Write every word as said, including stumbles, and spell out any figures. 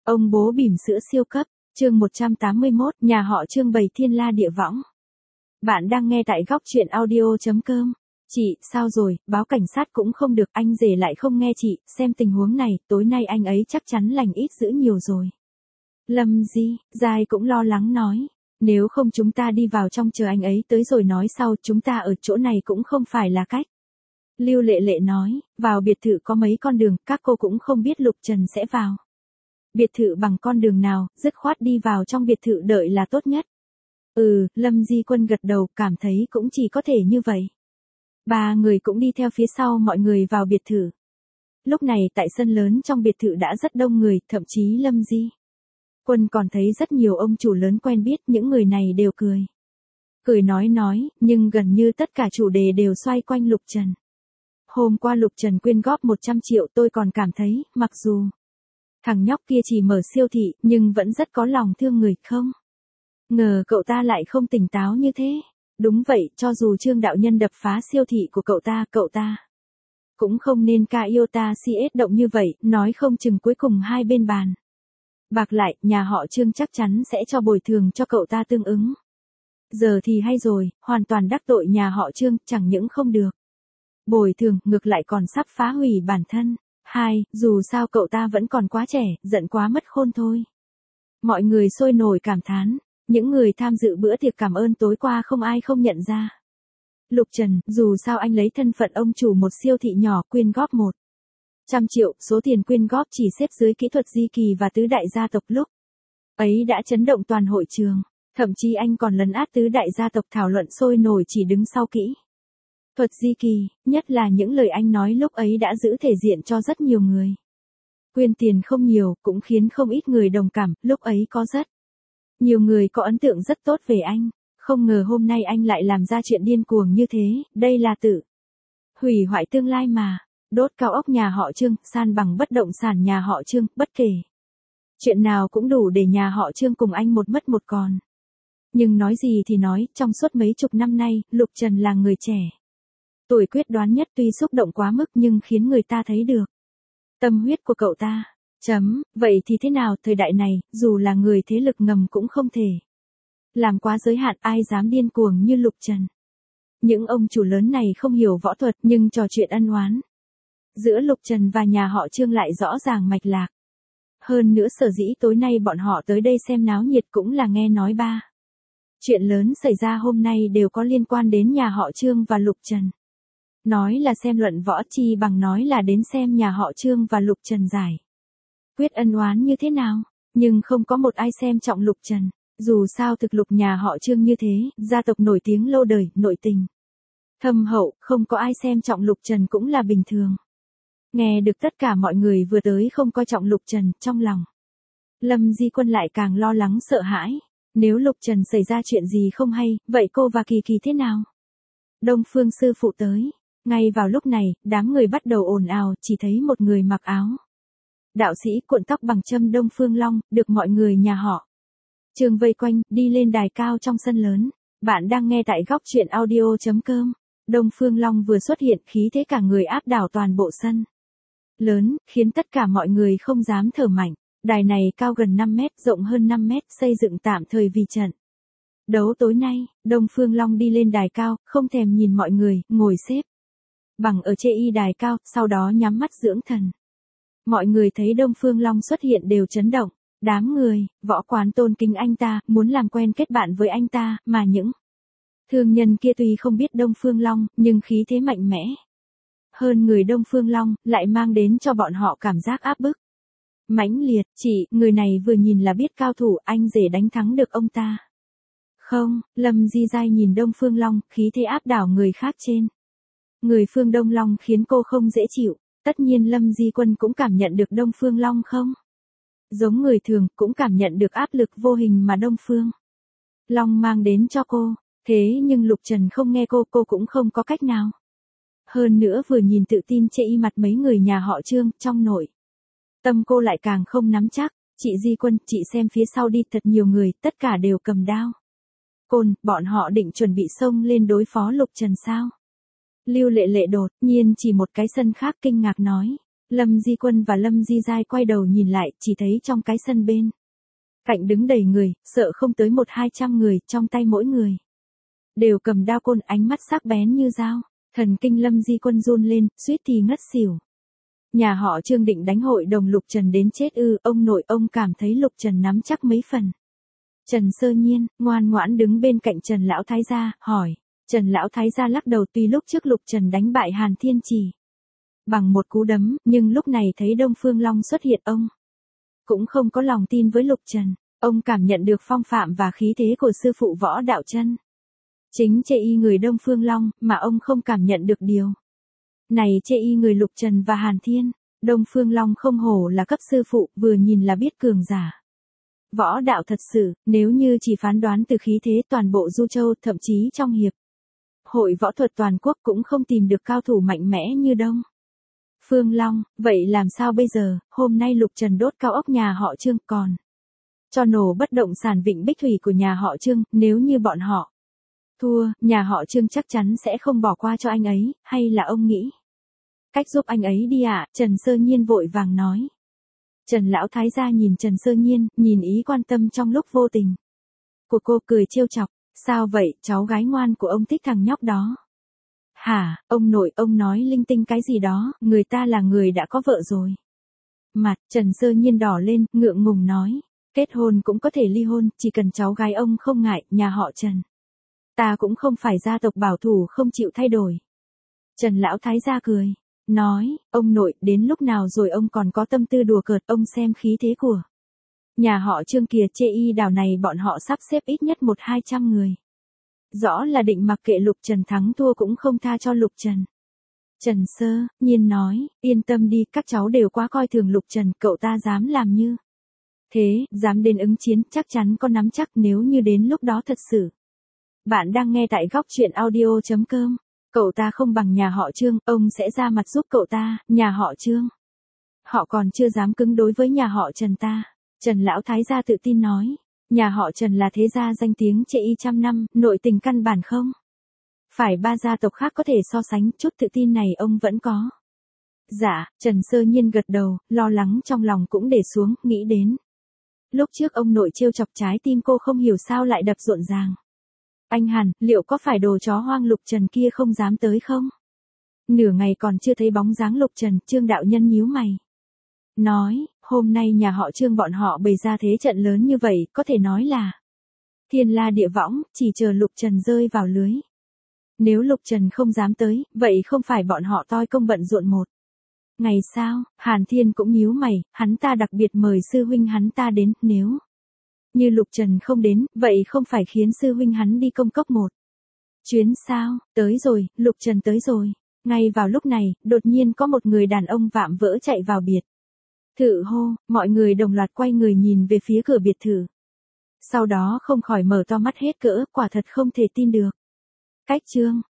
Ông bố bỉm sữa siêu cấp, chương một trăm tám mươi mốt, nhà họ Trương bày thiên la địa võng. Bạn đang nghe tại góc truyện audio chấm com. Chị, sao rồi, báo cảnh sát cũng không được, anh rể lại không nghe chị, xem tình huống này, tối nay anh ấy chắc chắn lành ít dữ nhiều rồi. Lâm Di, Giai cũng lo lắng nói, nếu không chúng ta đi vào trong chờ anh ấy tới rồi nói sau, chúng ta ở chỗ này cũng không phải là cách. Lưu Lệ Lệ nói, vào biệt thự có mấy con đường, các cô cũng không biết Lục Trần sẽ vào. Biệt thự bằng con đường nào, dứt khoát đi vào trong biệt thự đợi là tốt nhất. Ừ, Lâm Di Quân gật đầu, cảm thấy cũng chỉ có thể như vậy. Ba người cũng đi theo phía sau mọi người vào biệt thự. Lúc này tại sân lớn trong biệt thự đã rất đông người, thậm chí Lâm Di Quân còn thấy rất nhiều ông chủ lớn quen biết, những người này đều cười. Cười nói nói, nhưng gần như tất cả chủ đề đều xoay quanh Lục Trần. Hôm qua Lục Trần quyên góp một trăm triệu, tôi còn cảm thấy, mặc dù thằng nhóc kia chỉ mở siêu thị, nhưng vẫn rất có lòng thương người, không ngờ cậu ta lại không tỉnh táo như thế. Đúng vậy, cho dù Trương đạo nhân đập phá siêu thị của cậu ta, cậu ta cũng không nên ca iota cs động như vậy, nói không chừng cuối cùng hai bên bàn bạc lại, nhà họ Trương chắc chắn sẽ cho bồi thường cho cậu ta tương ứng. Giờ thì hay rồi, hoàn toàn đắc tội nhà họ Trương, chẳng những không được bồi thường, ngược lại còn sắp phá hủy bản thân. Hai, dù sao cậu ta vẫn còn quá trẻ, giận quá mất khôn thôi. Mọi người sôi nổi cảm thán, những người tham dự bữa tiệc cảm ơn tối qua không ai không nhận ra. Lục Trần, dù sao anh lấy thân phận ông chủ một siêu thị nhỏ, quyên góp một trăm triệu, số tiền quyên góp chỉ xếp dưới kỹ thuật Di Kỳ và tứ đại gia tộc lúc ấy đã chấn động toàn hội trường, thậm chí anh còn lấn át tứ đại gia tộc thảo luận sôi nổi chỉ đứng sau kỹ thuật Di Kỳ, nhất là những lời anh nói lúc ấy đã giữ thể diện cho rất nhiều người. Quyên tiền không nhiều, cũng khiến không ít người đồng cảm, lúc ấy có rất nhiều người có ấn tượng rất tốt về anh, không ngờ hôm nay anh lại làm ra chuyện điên cuồng như thế, đây là tự hủy hoại tương lai mà. Đốt cao ốc nhà họ Trương, san bằng bất động sản nhà họ Trương, bất kể chuyện nào cũng đủ để nhà họ Trương cùng anh một mất một còn. Nhưng nói gì thì nói, trong suốt mấy chục năm nay, Lục Trần là người trẻ tuổi quyết đoán nhất, tuy xúc động quá mức nhưng khiến người ta thấy được tâm huyết của cậu ta. Chấm, vậy thì thế nào, thời đại này, dù là người thế lực ngầm cũng không thể làm quá giới hạn, ai dám điên cuồng như Lục Trần. Những ông chủ lớn này không hiểu võ thuật nhưng trò chuyện ân oán giữa Lục Trần và nhà họ Trương lại rõ ràng mạch lạc. Hơn nữa sở dĩ tối nay bọn họ tới đây xem náo nhiệt cũng là nghe nói ba chuyện lớn xảy ra hôm nay đều có liên quan đến nhà họ Trương và Lục Trần. Nói là xem luận võ chi bằng nói là đến xem nhà họ Trương và Lục Trần giải quyết ân oán như thế nào, nhưng không có một ai xem trọng Lục Trần. Dù sao thực lực nhà họ Trương như thế, gia tộc nổi tiếng lâu đời, nội tình thâm hậu, không có ai xem trọng Lục Trần cũng là bình thường. Nghe được tất cả mọi người vừa tới không coi trọng Lục Trần, trong lòng Lâm Di Quân lại càng lo lắng sợ hãi. Nếu Lục Trần xảy ra chuyện gì không hay, vậy cô và Kỳ Kỳ thế nào? Đông Phương sư phụ tới. Ngay vào lúc này, đám người bắt đầu ồn ào, chỉ thấy một người mặc áo đạo sĩ cuộn tóc bằng châm Đông Phương Long, được mọi người nhà họ Trương vây quanh, đi lên đài cao trong sân lớn. Bạn đang nghe tại góc truyện audio chấm com. Đông Phương Long vừa xuất hiện, khí thế cả người áp đảo toàn bộ sân lớn, khiến tất cả mọi người không dám thở mạnh. Đài này cao gần năm mét, rộng hơn năm mét, xây dựng tạm thời vì trận đấu tối nay. Đông Phương Long đi lên đài cao, không thèm nhìn mọi người, ngồi xếp bằng ở trên y đài cao, sau đó nhắm mắt dưỡng thần. Mọi người thấy Đông Phương Long xuất hiện đều chấn động. Đám người, võ quán tôn kính anh ta, muốn làm quen kết bạn với anh ta, mà những thương nhân kia tuy không biết Đông Phương Long, nhưng khí thế mạnh mẽ hơn người Đông Phương Long, lại mang đến cho bọn họ cảm giác áp bức mãnh liệt. Chỉ, người này vừa nhìn là biết cao thủ, anh rể đánh thắng được ông ta không? Lâm Di Giai nhìn Đông Phương Long, khí thế áp đảo người khác trên người Phương Đông Long khiến cô không dễ chịu. Tất nhiên Lâm Di Quân cũng cảm nhận được Đông Phương Long không giống người thường, cũng cảm nhận được áp lực vô hình mà Đông Phương Long mang đến cho cô. Thế nhưng Lục Trần không nghe cô, cô cũng không có cách nào. Hơn nữa vừa nhìn tự tin chê y mặt mấy người nhà họ Trương, trong nội tâm cô lại càng không nắm chắc. Chị Di Quân, chị xem phía sau đi, thật nhiều người, tất cả đều cầm đao côn, bọn họ định chuẩn bị xông lên đối phó Lục Trần sao? Lưu Lệ Lệ đột nhiên chỉ một cái sân khác kinh ngạc nói. Lâm Di Quân và Lâm Di Giai quay đầu nhìn lại, chỉ thấy trong cái sân bên cạnh đứng đầy người, sợ không tới một hai trăm người, trong tay mỗi người đều cầm đao côn, ánh mắt sắc bén như dao. Thần kinh Lâm Di Quân run lên, suýt thì ngất xỉu. Nhà họ Trương định đánh hội đồng Lục Trần đến chết ư? Ông nội ông cảm thấy Lục Trần nắm chắc mấy phần. Trần Sơ Nhiên ngoan ngoãn đứng bên cạnh Trần lão thái gia, hỏi. Trần lão thái gia lắc đầu, tuy lúc trước Lục Trần đánh bại Hàn Thiên Trì bằng một cú đấm, nhưng lúc này thấy Đông Phương Long xuất hiện, ông cũng không có lòng tin với Lục Trần. Ông cảm nhận được phong phạm và khí thế của sư phụ Võ Đạo Chân, chính chê y người Đông Phương Long, mà ông không cảm nhận được điều này chê y người Lục Trần và Hàn Thiên. Đông Phương Long không hổ là cấp sư phụ, vừa nhìn là biết cường giả võ đạo thật sự. Nếu như chỉ phán đoán từ khí thế, toàn bộ Du Châu, thậm chí trong hiệp hội võ thuật toàn quốc cũng không tìm được cao thủ mạnh mẽ như Đông Phương Long. Vậy làm sao bây giờ? Hôm nay Lục Trần đốt cao ốc nhà họ Trương, còn cho nổ bất động sản Vịnh Bích Thủy của nhà họ Trương. Nếu như bọn họ thua, nhà họ Trương chắc chắn sẽ không bỏ qua cho anh ấy, hay là ông nghĩ cách giúp anh ấy đi ạ? À? Trần Sơ Nhiên vội vàng nói. Trần lão thái gia nhìn Trần Sơ Nhiên, nhìn ý quan tâm trong lúc vô tình của cô, cười trêu chọc. Sao vậy, cháu gái ngoan của ông thích thằng nhóc đó hả? Ông nội ông nói linh tinh cái gì đó, người ta là người đã có vợ rồi. Mặt Trần Sơ Nhiên đỏ lên, ngượng ngùng nói. Kết hôn cũng có thể ly hôn, chỉ cần cháu gái ông không ngại. Nhà họ Trần ta cũng không phải gia tộc bảo thủ không chịu thay đổi. Trần lão thái gia cười, nói. Ông nội, đến lúc nào rồi ông còn có tâm tư đùa cợt? Ông xem khí thế của nhà họ Trương kìa, chê y đào này bọn họ sắp xếp ít nhất một hai trăm người. Rõ là định mặc kệ Lục Trần thắng thua cũng không tha cho Lục Trần. Trần Sơ Nhiên nói, yên tâm đi, các cháu đều quá coi thường Lục Trần, cậu ta dám làm như thế, dám đến ứng chiến, chắc chắn có nắm chắc. Nếu như đến lúc đó thật sự. Bạn đang nghe tại góc truyện audio chấm com. Cậu ta không bằng nhà họ Trương, ông sẽ ra mặt giúp cậu ta. Nhà họ Trương họ còn chưa dám cứng đối với nhà họ Trần ta. Trần lão thái gia tự tin nói. Nhà họ Trần là thế gia danh tiếng chê y trăm năm, nội tình căn bản không phải ba gia tộc khác có thể so sánh. Chút tự tin này ông vẫn có. Dạ, Trần Sơ Nhiên gật đầu, lo lắng trong lòng cũng để xuống, nghĩ đến lúc trước ông nội trêu chọc, trái tim cô không hiểu sao lại đập rộn ràng. Anh Hàn, liệu có phải đồ chó hoang Lục Trần kia không dám tới không? Nửa ngày còn chưa thấy bóng dáng Lục Trần, Trương đạo nhân nhíu mày. Nói, hôm nay nhà họ Trương bọn họ bày ra thế trận lớn như vậy, có thể nói là thiên la địa võng, chỉ chờ Lục Trần rơi vào lưới. Nếu Lục Trần không dám tới, vậy không phải bọn họ toi công bận rộn một ngày sao? Hàn Thiên cũng nhíu mày, hắn ta đặc biệt mời sư huynh hắn ta đến, nếu như Lục Trần không đến, vậy không phải khiến sư huynh hắn đi công cốc một chuyến sao? Tới rồi, Lục Trần tới rồi. Ngay vào lúc này, đột nhiên có một người đàn ông vạm vỡ chạy vào biệt thự hô, mọi người đồng loạt quay người nhìn về phía cửa biệt thự. Sau đó không khỏi mở to mắt hết cỡ, quả thật không thể tin được. Cách Trương